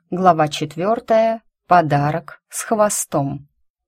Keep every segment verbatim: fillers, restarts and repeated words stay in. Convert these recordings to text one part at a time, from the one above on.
Глава четвертая. Подарок с хвостом.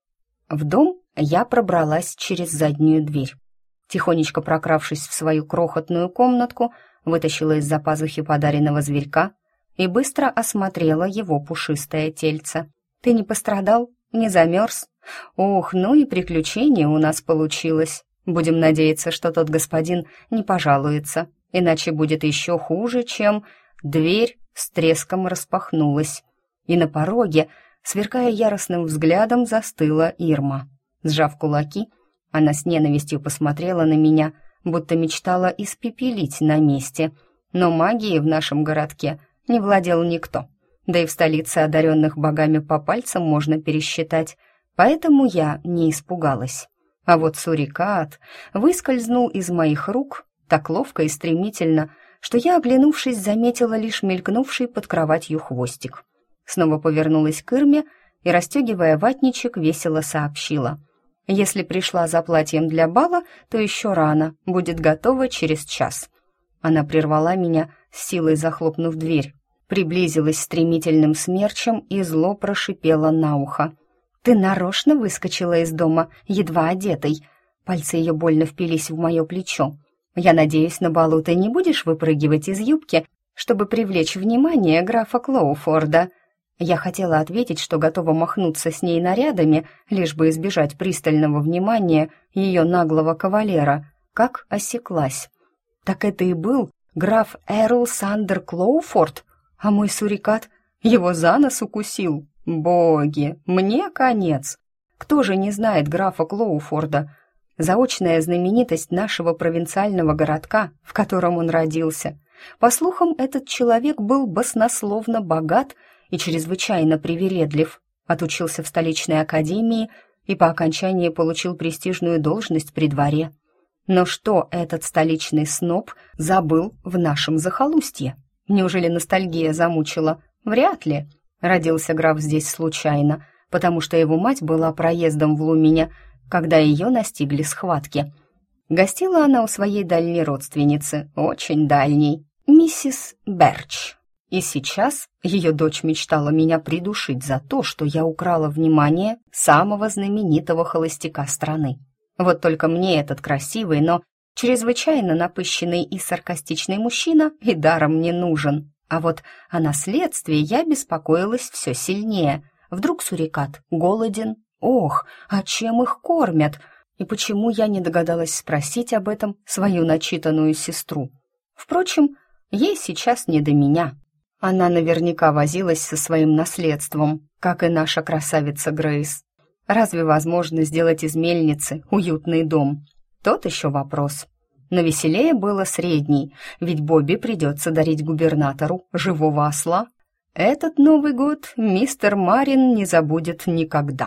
В дом я пробралась через заднюю дверь. Тихонечко прокравшись в свою крохотную комнатку, вытащила из-за пазухи подаренного зверька и быстро осмотрела его пушистое тельце. «Ты не пострадал? Не замерз? Ох, ну и приключение у нас получилось. Будем надеяться, что тот господин не пожалуется, иначе будет еще хуже, чем...» Дверь с треском распахнулась, и на пороге, сверкая яростным взглядом, застыла Ирма. Сжав кулаки, она с ненавистью посмотрела на меня, будто мечтала испепелить на месте. Но магией в нашем городке не владел никто, да и в столице одаренных богами по пальцам можно пересчитать, поэтому я не испугалась. А вот сурикат выскользнул из моих рук так ловко и стремительно, что я, оглянувшись, заметила лишь мелькнувший под кроватью хвостик. Снова повернулась к Ирме и, расстегивая ватничек, весело сообщила: «Если пришла за платьем для бала, то еще рано, будет готово через час». Она прервала меня, с силой захлопнув дверь, приблизилась стремительным смерчем и зло прошипела на ухо: «Ты нарочно выскочила из дома, едва одетой». Пальцы ее больно впились в мое плечо. «Я надеюсь, на балу ты не будешь выпрыгивать из юбки, чтобы привлечь внимание графа Клоуфорда». Я хотела ответить, что готова махнуться с ней нарядами, лишь бы избежать пристального внимания ее наглого кавалера, как осеклась. Так это и был граф Эрл Сандер Клоуфорд, а мой сурикат его за нос укусил. Боги, мне конец. Кто же не знает графа Клоуфорда? Заочная знаменитость нашего провинциального городка, в котором он родился. По слухам, этот человек был баснословно богат и чрезвычайно привередлив, отучился в столичной академии и по окончании получил престижную должность при дворе. Но что этот столичный сноб забыл в нашем захолустье? Неужели ностальгия замучила? Вряд ли. Родился граф здесь случайно, потому что его мать была проездом в Лумене, когда ее настигли схватки. Гостила она у своей дальней родственницы, очень дальней, миссис Берч. И сейчас ее дочь мечтала меня придушить за то, что я украла внимание самого знаменитого холостяка страны. Вот только мне этот красивый, но чрезвычайно напыщенный и саркастичный мужчина и даром не нужен. А вот о наследстве я беспокоилась все сильнее. Вдруг сурикат голоден? Ох, а чем их кормят? И почему я не догадалась спросить об этом свою начитанную сестру? Впрочем, ей сейчас не до меня. Она наверняка возилась со своим наследством, как и наша красавица Грейс. Разве возможно сделать из мельницы уютный дом? Тот еще вопрос. Но веселее было средний, ведь Бобби придется дарить губернатору живого осла. Этот Новый год мистер Марин не забудет никогда.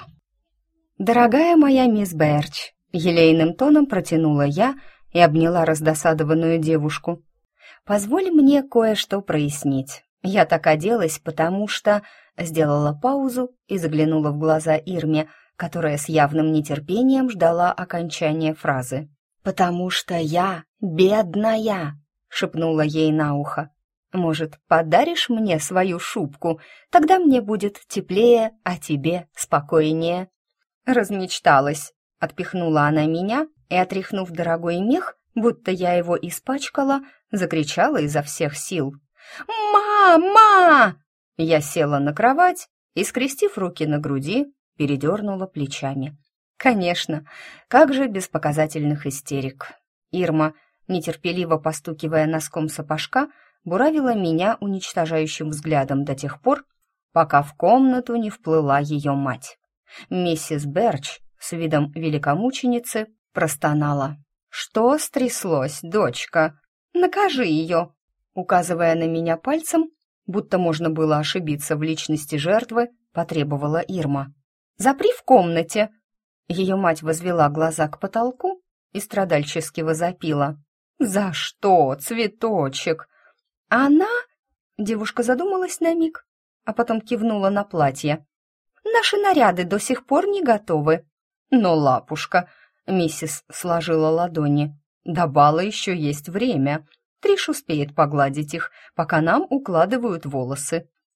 «Дорогая моя мисс Берч», — елейным тоном протянула я и обняла раздосадованную девушку, «позволь мне кое-что прояснить. Я так оделась, потому что...» Сделала паузу и заглянула в глаза Ирме, которая с явным нетерпением ждала окончания фразы. «Потому что я бедная», — шепнула ей на ухо. «Может, подаришь мне свою шубку? Тогда мне будет теплее, а тебе спокойнее». «Размечталась», — отпихнула она меня и, отряхнув дорогой мех, будто я его испачкала, закричала изо всех сил: «Мама!» Я села на кровать и, скрестив руки на груди, передернула плечами. Конечно, как же без показательных истерик. Ирма, нетерпеливо постукивая носком сапожка, буравила меня уничтожающим взглядом до тех пор, пока в комнату не вплыла ее мать. Миссис Берч с видом великомученицы простонала: «Что стряслось, дочка? Накажи ее!» Указывая на меня пальцем, будто можно было ошибиться в личности жертвы, потребовала Ирма. «Запри в комнате!» Ее мать возвела глаза к потолку и страдальчески возопила: «За что, цветочек?» «Она...» Девушка задумалась на миг, а потом кивнула на платье. «Наши наряды до сих пор не готовы». «Но, лапушка...» — миссис сложила ладони. «До бала еще есть время. Триш успеет погладить их, пока нам укладывают волосы.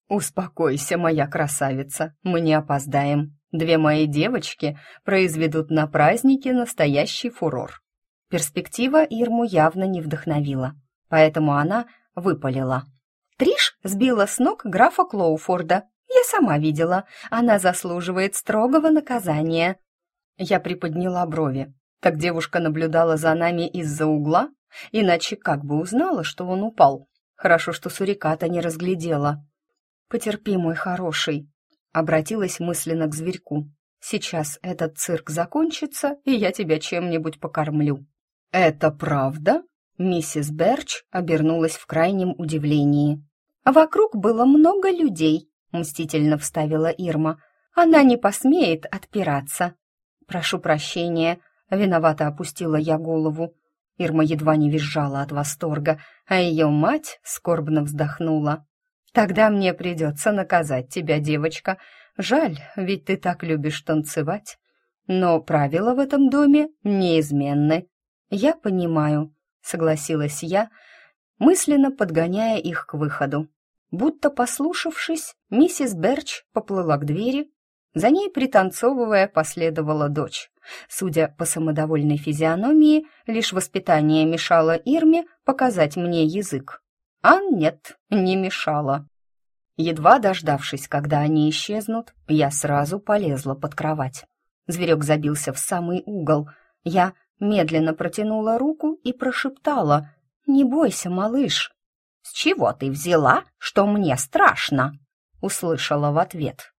«Успокойся, моя красавица, мы не опоздаем. Две мои девочки произведут на празднике настоящий фурор». Перспектива Ирму явно не вдохновила, поэтому она выпалила. «Триш сбила с ног графа Клоуфорда. Я сама видела. Она заслуживает строгого наказания». Я приподняла брови. Так девушка наблюдала за нами из-за угла, иначе как бы узнала, что он упал. Хорошо, что суриката не разглядела. «Потерпи, мой хороший», — обратилась мысленно к зверьку. «Сейчас этот цирк закончится, и я тебя чем-нибудь покормлю». «Это правда?» — миссис Берч обернулась в крайнем удивлении. «Вокруг было много людей», — мстительно вставила Ирма. «Она не посмеет отпираться». «Прошу прощения», — виновато опустила я голову. Ирма едва не визжала от восторга, а ее мать скорбно вздохнула. «Тогда мне придется наказать тебя, девочка. Жаль, ведь ты так любишь танцевать. Но правила в этом доме неизменны». «Я понимаю», — согласилась я, мысленно подгоняя их к выходу. Будто послушавшись, миссис Берч поплыла к двери. За ней, пританцовывая, последовала дочь. Судя по самодовольной физиономии, лишь воспитание мешало Ирме показать мне язык. А нет, не мешало. Едва дождавшись, когда они исчезнут, я сразу полезла под кровать. Зверек забился в самый угол. Я медленно протянула руку и прошептала: «Не бойся, малыш». «С чего ты взяла, что мне страшно?» — услышала в ответ.